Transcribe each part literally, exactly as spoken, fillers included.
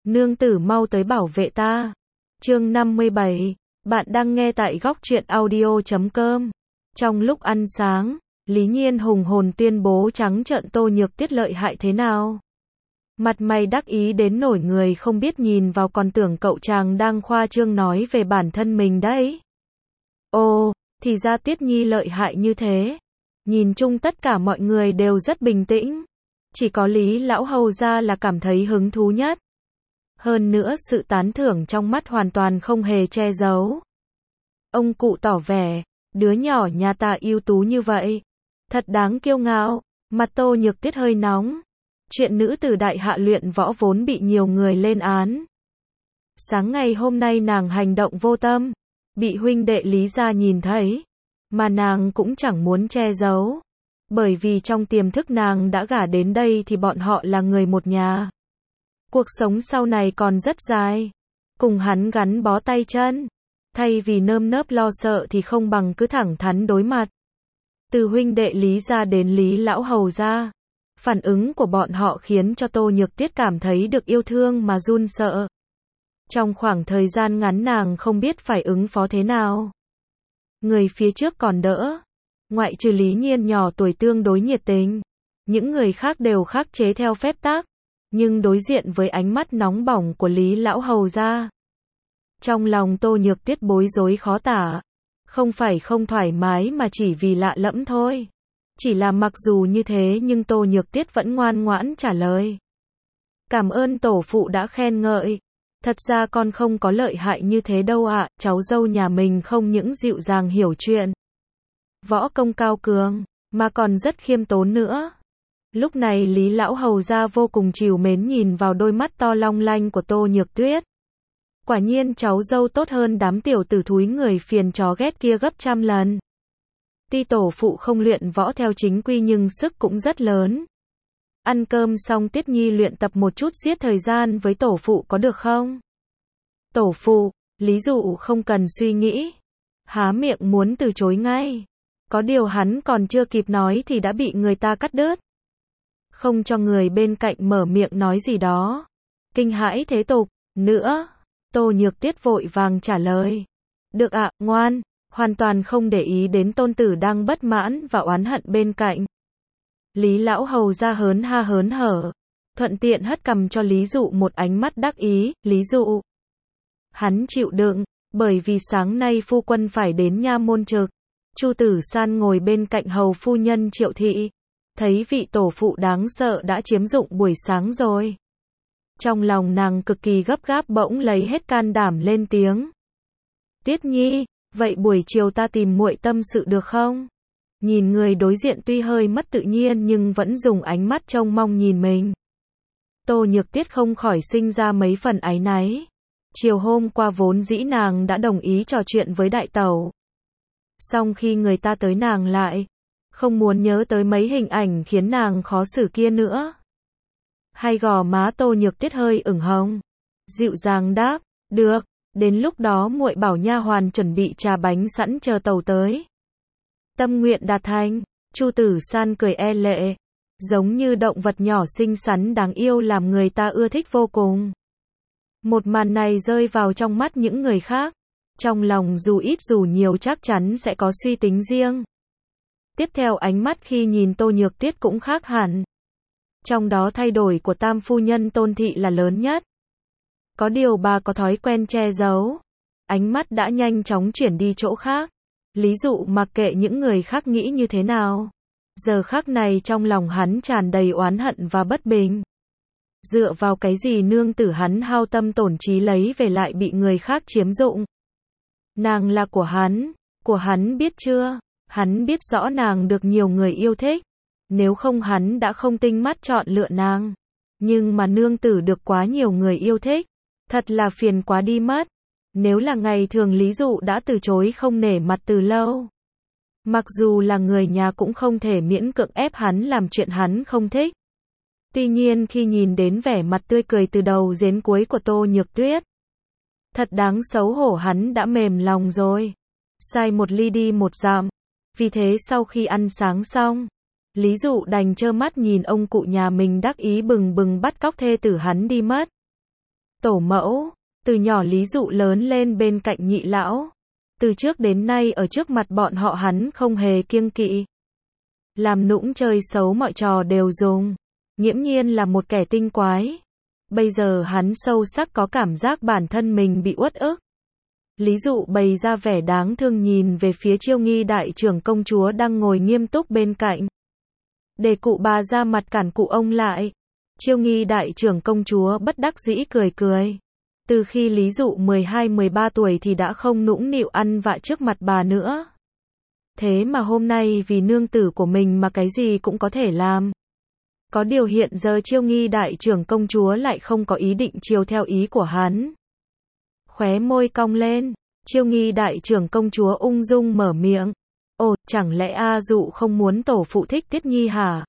Nương tử mau tới bảo vệ ta. Chương năm mươi bảy. Bạn đang nghe tại góc truyện audio chấm com. Trong lúc ăn sáng, Lý Nhiên hùng hồn tuyên bố trắng trợn Tô Nhược Tuyết lợi hại thế nào. Mặt mày đắc ý đến nổi người không biết nhìn vào còn tưởng cậu chàng đang khoa trương nói về bản thân mình đấy. Ồ, thì ra Tuyết Nhi lợi hại như thế. Nhìn chung tất cả mọi người đều rất bình tĩnh. Chỉ có Lý Lão Hầu gia là cảm thấy hứng thú nhất. Hơn nữa sự tán thưởng trong mắt hoàn toàn không hề che giấu. Ông cụ tỏ vẻ, đứa nhỏ nhà ta ưu tú như vậy. Thật đáng kiêu ngạo. Mặt Tô Nhược Tuyết hơi nóng. Chuyện nữ tử đại hạ luyện võ vốn bị nhiều người lên án. Sáng ngày hôm nay nàng hành động vô tâm. Bị huynh đệ Lý gia nhìn thấy. Mà nàng cũng chẳng muốn che giấu. Bởi vì trong tiềm thức nàng đã gả đến đây thì bọn họ là người một nhà. Cuộc sống sau này còn rất dài. Cùng hắn gắn bó tay chân. Thay vì nơm nớp lo sợ thì không bằng cứ thẳng thắn đối mặt. Từ huynh đệ Lý gia đến Lý Lão Hầu gia. Phản ứng của bọn họ khiến cho Tô Nhược Tuyết cảm thấy được yêu thương mà run sợ. Trong khoảng thời gian ngắn nàng không biết phải ứng phó thế nào. Người phía trước còn đỡ. Ngoại trừ Lý Nhiên nhỏ tuổi tương đối nhiệt tình. Những người khác đều khắc chế theo phép tắc. Nhưng đối diện với ánh mắt nóng bỏng của Lý Lão Hầu gia. Trong lòng Tô Nhược Tuyết bối rối khó tả. Không phải không thoải mái mà chỉ vì lạ lẫm thôi. Chỉ là mặc dù như thế nhưng Tô Nhược Tuyết vẫn ngoan ngoãn trả lời. Cảm ơn tổ phụ đã khen ngợi. Thật ra con không có lợi hại như thế đâu ạ, à, cháu dâu nhà mình không những dịu dàng hiểu chuyện. Võ công cao cường, mà còn rất khiêm tốn nữa. Lúc này Lý Lão Hầu gia vô cùng trìu mến nhìn vào đôi mắt to long lanh của Tô Nhược Tuyết. Quả nhiên cháu dâu tốt hơn đám tiểu tử thúi người phiền chó ghét kia gấp trăm lần. Tuy tổ phụ không luyện võ theo chính quy nhưng sức cũng rất lớn. Ăn cơm xong Tuyết Nhi luyện tập một chút giết thời gian với tổ phụ có được không? Tổ phụ, Lý Dụ không cần suy nghĩ. Há miệng muốn từ chối ngay. Có điều hắn còn chưa kịp nói thì đã bị người ta cắt đứt. Không cho người bên cạnh mở miệng nói gì đó. Kinh hãi thế tục, nữa. Tô Nhược Tuyết vội vàng trả lời. Được ạ, ngoan. Hoàn toàn không để ý đến tôn tử đang bất mãn và oán hận bên cạnh. Lý Lão Hầu gia hớn ha hớn hở. Thuận tiện hất cằm cho Lý Dụ một ánh mắt đắc ý. Lý Dụ. Hắn chịu đựng. Bởi vì sáng nay phu quân phải đến nha môn trực. Chu Tử San ngồi bên cạnh hầu phu nhân Triệu Thị. Thấy vị tổ phụ đáng sợ đã chiếm dụng buổi sáng rồi. Trong lòng nàng cực kỳ gấp gáp bỗng lấy hết can đảm lên tiếng. Tuyết Nhi, vậy buổi chiều ta tìm muội tâm sự được không? Nhìn người đối diện tuy hơi mất tự nhiên nhưng vẫn dùng ánh mắt trông mong nhìn mình. Tô Nhược Tuyết không khỏi sinh ra mấy phần áy náy. Chiều hôm qua vốn dĩ nàng đã đồng ý trò chuyện với đại tẩu. Song khi người ta tới nàng lại không muốn nhớ tới mấy hình ảnh khiến nàng khó xử kia nữa. Hay gò má Tô Nhược Tuyết hơi ửng hồng. Dịu dàng đáp, được, đến lúc đó muội bảo nha hoàn chuẩn bị trà bánh sẵn chờ tàu tới. Tâm nguyện đạt thành, Chu Tử San cười e lệ, giống như động vật nhỏ xinh xắn đáng yêu làm người ta ưa thích vô cùng. Một màn này rơi vào trong mắt những người khác, trong lòng dù ít dù nhiều chắc chắn sẽ có suy tính riêng. Tiếp theo ánh mắt khi nhìn Tô Nhược Tuyết cũng khác hẳn. Trong đó thay đổi của tam phu nhân Tôn Thị là lớn nhất. Có điều bà có thói quen che giấu. Ánh mắt đã nhanh chóng chuyển đi chỗ khác. Lý Dụ mặc kệ những người khác nghĩ như thế nào. Giờ khắc này trong lòng hắn tràn đầy oán hận và bất bình. Dựa vào cái gì nương tử hắn hao tâm tổn trí lấy về lại bị người khác chiếm dụng. Nàng là của hắn. Của hắn biết chưa? Hắn biết rõ nàng được nhiều người yêu thích. Nếu không hắn đã không tinh mắt chọn lựa nàng. Nhưng mà nương tử được quá nhiều người yêu thích. Thật là phiền quá đi mất. Nếu là ngày thường Lý Dụ đã từ chối không nể mặt từ lâu. Mặc dù là người nhà cũng không thể miễn cưỡng ép hắn làm chuyện hắn không thích. Tuy nhiên khi nhìn đến vẻ mặt tươi cười từ đầu đến cuối của Tô Nhược Tuyết. Thật đáng xấu hổ hắn đã mềm lòng rồi. Sai một ly đi một dặm. Vì thế sau khi ăn sáng xong. Lý Dụ đành trơ mắt nhìn ông cụ nhà mình đắc ý bừng bừng bắt cóc thê tử hắn đi mất. Tổ mẫu, từ nhỏ Lý Dụ lớn lên bên cạnh nhị lão. Từ trước đến nay ở trước mặt bọn họ hắn không hề kiêng kỵ. Làm nũng chơi xấu mọi trò đều dùng. Nghiễm nhiên là một kẻ tinh quái. Bây giờ hắn sâu sắc có cảm giác bản thân mình bị uất ức. Lý Dụ bày ra vẻ đáng thương nhìn về phía Chiêu Nghi đại trưởng công chúa đang ngồi nghiêm túc bên cạnh. Để cụ bà ra mặt cản cụ ông lại. Chiêu Nghi đại trưởng công chúa bất đắc dĩ cười cười. Từ khi Lý Dụ mười hai mười ba tuổi thì đã không nũng nịu ăn vạ trước mặt bà nữa. Thế mà hôm nay vì nương tử của mình mà cái gì cũng có thể làm. Có điều hiện giờ Chiêu Nghi đại trưởng công chúa lại không có ý định chiều theo ý của hắn. Khóe môi cong lên, Chiêu Nghi đại trưởng công chúa ung dung mở miệng. Ồ, chẳng lẽ A Dụ không muốn tổ phụ thích Tiết Nhi hả?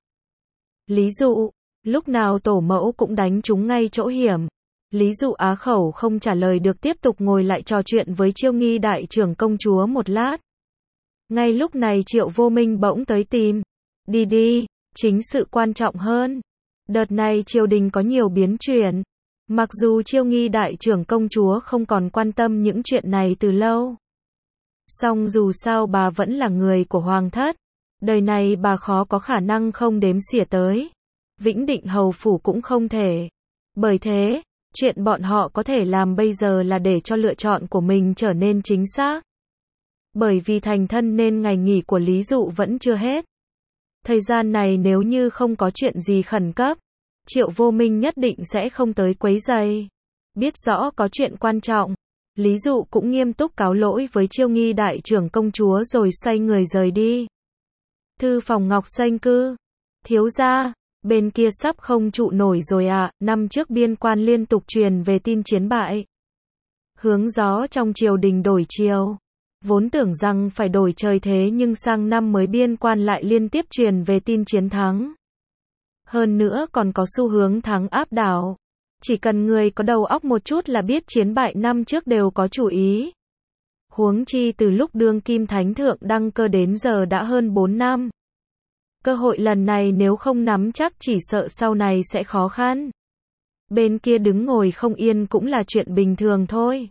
Lý Dụ, lúc nào tổ mẫu cũng đánh chúng ngay chỗ hiểm. Lý Dụ á khẩu không trả lời được, tiếp tục ngồi lại trò chuyện với Chiêu Nghi đại trưởng công chúa một lát. Ngay lúc này Triệu Vô Minh bỗng tới tìm. Đi đi, chính sự quan trọng hơn. Đợt này triều đình có nhiều biến chuyển. Mặc dù Chiêu Nghi đại trưởng công chúa không còn quan tâm những chuyện này từ lâu. Song dù sao bà vẫn là người của hoàng thất. Đời này bà khó có khả năng không đếm xỉa tới. Vĩnh Định hầu phủ cũng không thể. Bởi thế, chuyện bọn họ có thể làm bây giờ là để cho lựa chọn của mình trở nên chính xác. Bởi vì thành thân nên ngày nghỉ của Lý Dụ vẫn chưa hết. Thời gian này nếu như không có chuyện gì khẩn cấp, Triệu Vô Minh nhất định sẽ không tới quấy rầy. Biết rõ có chuyện quan trọng, Lý Dụ cũng nghiêm túc cáo lỗi với Chiêu Nghi đại trưởng công chúa rồi xoay người rời đi. Thư phòng Ngọc Xanh Cư. Thiếu gia, bên kia sắp không trụ nổi rồi à, năm trước biên quan liên tục truyền về tin chiến bại. Hướng gió trong triều đình đổi chiều. Vốn tưởng rằng phải đổi trời thế nhưng sang năm mới biên quan lại liên tiếp truyền về tin chiến thắng. Hơn nữa còn có xu hướng thắng áp đảo. Chỉ cần người có đầu óc một chút là biết chiến bại năm trước đều có chủ ý. Huống chi từ lúc đương kim thánh thượng đăng cơ đến giờ đã hơn bốn năm. Cơ hội lần này nếu không nắm chắc chỉ sợ sau này sẽ khó khăn. Bên kia đứng ngồi không yên cũng là chuyện bình thường thôi.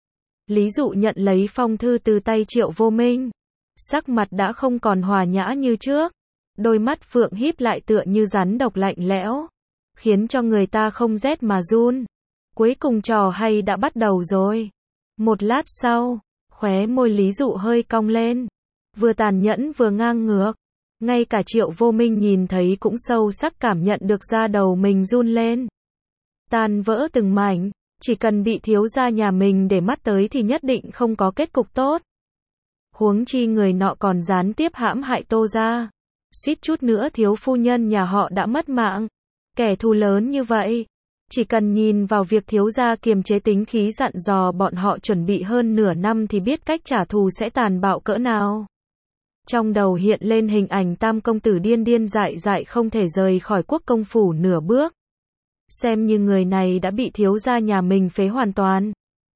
Lý Dụ nhận lấy phong thư từ tay Triệu Vô Minh. Sắc mặt đã không còn hòa nhã như trước. Đôi mắt phượng híp lại tựa như rắn độc lạnh lẽo. Khiến cho người ta không rét mà run. Cuối cùng trò hay đã bắt đầu rồi. Một lát sau, khóe môi Lý Dụ hơi cong lên. Vừa tàn nhẫn vừa ngang ngược. Ngay cả Triệu Vô Minh nhìn thấy cũng sâu sắc cảm nhận được da đầu mình run lên. Tan vỡ từng mảnh. Chỉ cần bị thiếu gia nhà mình để mắt tới thì nhất định không có kết cục tốt. Huống chi người nọ còn gián tiếp hãm hại Tô gia. Suýt chút nữa thiếu phu nhân nhà họ đã mất mạng. Kẻ thù lớn như vậy. Chỉ cần nhìn vào việc thiếu gia kiềm chế tính khí dặn dò bọn họ chuẩn bị hơn nửa năm thì biết cách trả thù sẽ tàn bạo cỡ nào. Trong đầu hiện lên hình ảnh tam công tử điên điên dại dại không thể rời khỏi quốc công phủ nửa bước. Xem như người này đã bị thiếu gia nhà mình phế hoàn toàn.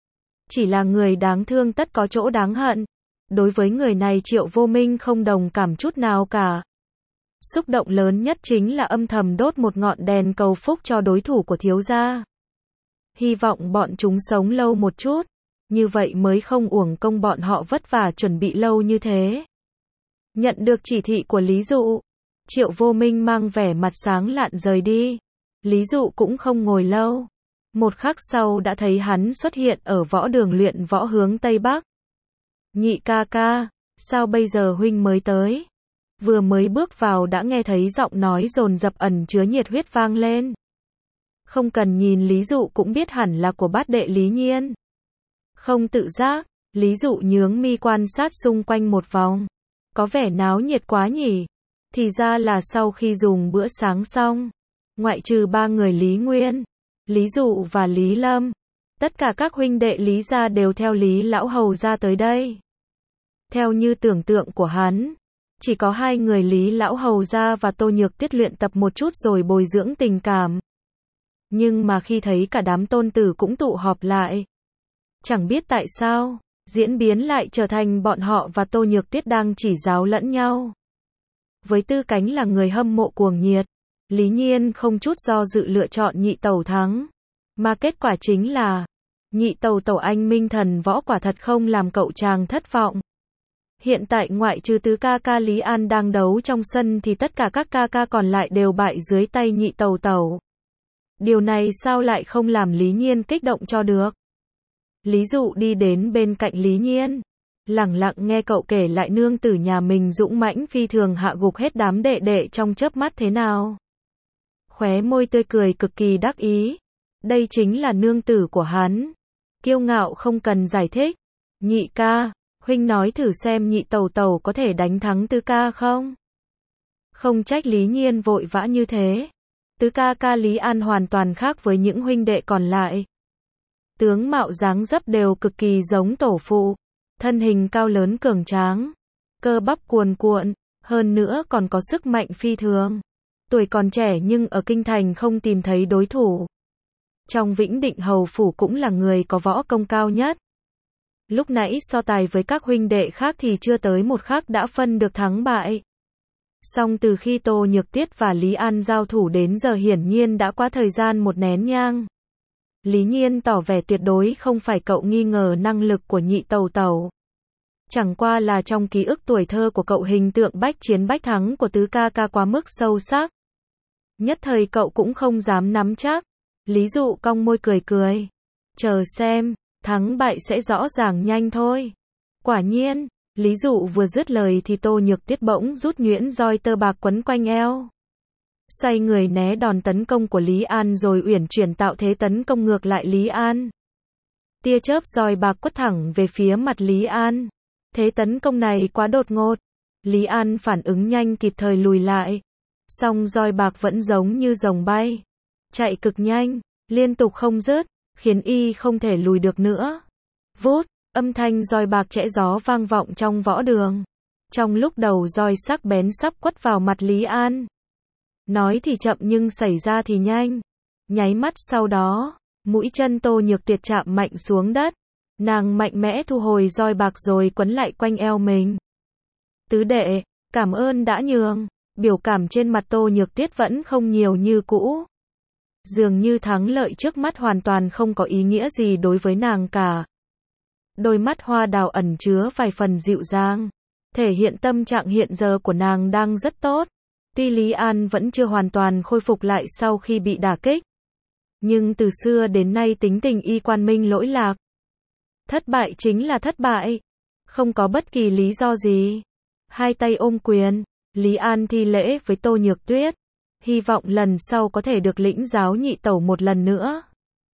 Chỉ là người đáng thương tất có chỗ đáng hận. Đối với người này Triệu Vô Minh không đồng cảm chút nào cả. Xúc động lớn nhất chính là âm thầm đốt một ngọn đèn cầu phúc cho đối thủ của thiếu gia. Hy vọng bọn chúng sống lâu một chút. Như vậy mới không uổng công bọn họ vất vả chuẩn bị lâu như thế. Nhận được chỉ thị của Lý Dụ, Triệu Vô Minh mang vẻ mặt sáng lạn rời đi. Lý Dụ cũng không ngồi lâu. Một khắc sau đã thấy hắn xuất hiện ở võ đường luyện võ hướng Tây Bắc. Nhị ca ca, sao bây giờ huynh mới tới? Vừa mới bước vào đã nghe thấy giọng nói dồn dập ẩn chứa nhiệt huyết vang lên. Không cần nhìn Lý Dụ cũng biết hẳn là của bát đệ Lý Nhiên. Không tự giác, Lý Dụ nhướng mi quan sát xung quanh một vòng. Có vẻ náo nhiệt quá nhỉ? Thì ra là sau khi dùng bữa sáng xong, ngoại trừ ba người Lý Nguyên, Lý Dụ và Lý Lâm, tất cả các huynh đệ Lý gia đều theo Lý lão hầu ra tới đây. Theo như tưởng tượng của hắn, chỉ có hai người Lý lão hầu ra và Tô Nhược Tiết luyện tập một chút rồi bồi dưỡng tình cảm. Nhưng mà khi thấy cả đám tôn tử cũng tụ họp lại, chẳng biết tại sao, diễn biến lại trở thành bọn họ và Tô Nhược Tiết đang chỉ giáo lẫn nhau. Với tư cách là người hâm mộ cuồng nhiệt, Lý Nhiên không chút do dự lựa chọn nhị tẩu thắng. Mà kết quả chính là, nhị tẩu tẩu anh minh thần võ quả thật không làm cậu chàng thất vọng. Hiện tại ngoại trừ tứ ca ca Lý An đang đấu trong sân thì tất cả các ca ca còn lại đều bại dưới tay nhị tẩu tẩu. Điều này sao lại không làm Lý Nhiên kích động cho được. Lý Dụ đi đến bên cạnh Lý Nhiên, lẳng lặng nghe cậu kể lại nương tử nhà mình dũng mãnh phi thường hạ gục hết đám đệ đệ trong chớp mắt thế nào. Khóe môi tươi cười cực kỳ đắc ý. Đây chính là nương tử của hắn. Kiêu ngạo không cần giải thích. Nhị ca, huynh nói thử xem nhị tẩu tẩu có thể đánh thắng tứ ca không? Không trách Lý Nhiên vội vã như thế. Tứ ca ca Lý An hoàn toàn khác với những huynh đệ còn lại. Tướng mạo dáng dấp đều cực kỳ giống tổ phụ. Thân hình cao lớn cường tráng. Cơ bắp cuồn cuộn. Hơn nữa còn có sức mạnh phi thường. Tuổi còn trẻ nhưng ở kinh thành không tìm thấy đối thủ. Trong Vĩnh Định Hầu Phủ cũng là người có võ công cao nhất. Lúc nãy so tài với các huynh đệ khác thì chưa tới một khắc đã phân được thắng bại. Song từ khi Tô Nhược Tiết và Lý An giao thủ đến giờ hiển nhiên đã qua thời gian một nén nhang. Lý Nhiên tỏ vẻ tuyệt đối không phải cậu nghi ngờ năng lực của nhị tẩu tẩu. Chẳng qua là trong ký ức tuổi thơ của cậu hình tượng bách chiến bách thắng của tứ ca ca quá mức sâu sắc. Nhất thời cậu cũng không dám nắm chắc. Lý Dụ cong môi cười cười. Chờ xem, thắng bại sẽ rõ ràng nhanh thôi. Quả nhiên, Lý Dụ vừa dứt lời thì Tô Nhược Tiết bỗng rút nhuyễn roi tơ bạc quấn quanh eo. Xoay người né đòn tấn công của Lý An rồi uyển chuyển tạo thế tấn công ngược lại Lý An. Tia chớp roi bạc quất thẳng về phía mặt Lý An. Thế tấn công này quá đột ngột. Lý An phản ứng nhanh kịp thời lùi lại. Song roi bạc vẫn giống như rồng bay. Chạy cực nhanh, liên tục không dứt, khiến y không thể lùi được nữa. Vút, âm thanh roi bạc chẽ gió vang vọng trong võ đường. Trong lúc đầu roi sắc bén sắp quất vào mặt Lý An. Nói thì chậm nhưng xảy ra thì nhanh. Nháy mắt sau đó, mũi chân Tô Nhược Tiết chạm mạnh xuống đất. Nàng mạnh mẽ thu hồi roi bạc rồi quấn lại quanh eo mình. Tứ đệ, cảm ơn đã nhường. Biểu cảm trên mặt Tô Nhược Tiết vẫn không nhiều như cũ. Dường như thắng lợi trước mắt hoàn toàn không có ý nghĩa gì đối với nàng cả. Đôi mắt hoa đào ẩn chứa vài phần dịu dàng. Thể hiện tâm trạng hiện giờ của nàng đang rất tốt. Tuy Lý An vẫn chưa hoàn toàn khôi phục lại sau khi bị đả kích. Nhưng từ xưa đến nay tính tình y quan minh lỗi lạc. Thất bại chính là thất bại. Không có bất kỳ lý do gì. Hai tay ôm quyền, Lý An thi lễ với Tô Nhược Tuyết. Hy vọng lần sau có thể được lĩnh giáo nhị tẩu một lần nữa.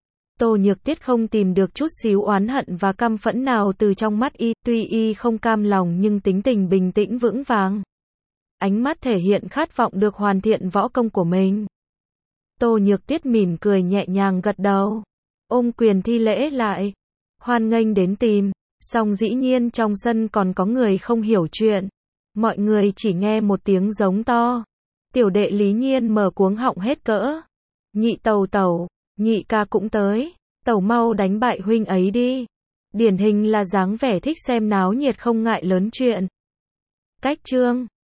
Tô Nhược Tiết không tìm được chút xíu oán hận và căm phẫn nào từ trong mắt y. Tuy y không cam lòng nhưng tính tình bình tĩnh vững vàng. Ánh mắt thể hiện khát vọng được hoàn thiện võ công của mình. Tô Nhược Tiết mỉm cười nhẹ nhàng gật đầu. Ôm quyền thi lễ lại. Hoan nghênh đến tìm. Song dĩ nhiên trong sân còn có người không hiểu chuyện. Mọi người chỉ nghe một tiếng giống to. Tiểu đệ Lý Nhiên mở cuống họng hết cỡ. Nhị tẩu tẩu, nhị ca cũng tới. Tẩu mau đánh bại huynh ấy đi. Điển hình là dáng vẻ thích xem náo nhiệt không ngại lớn chuyện. Cách chương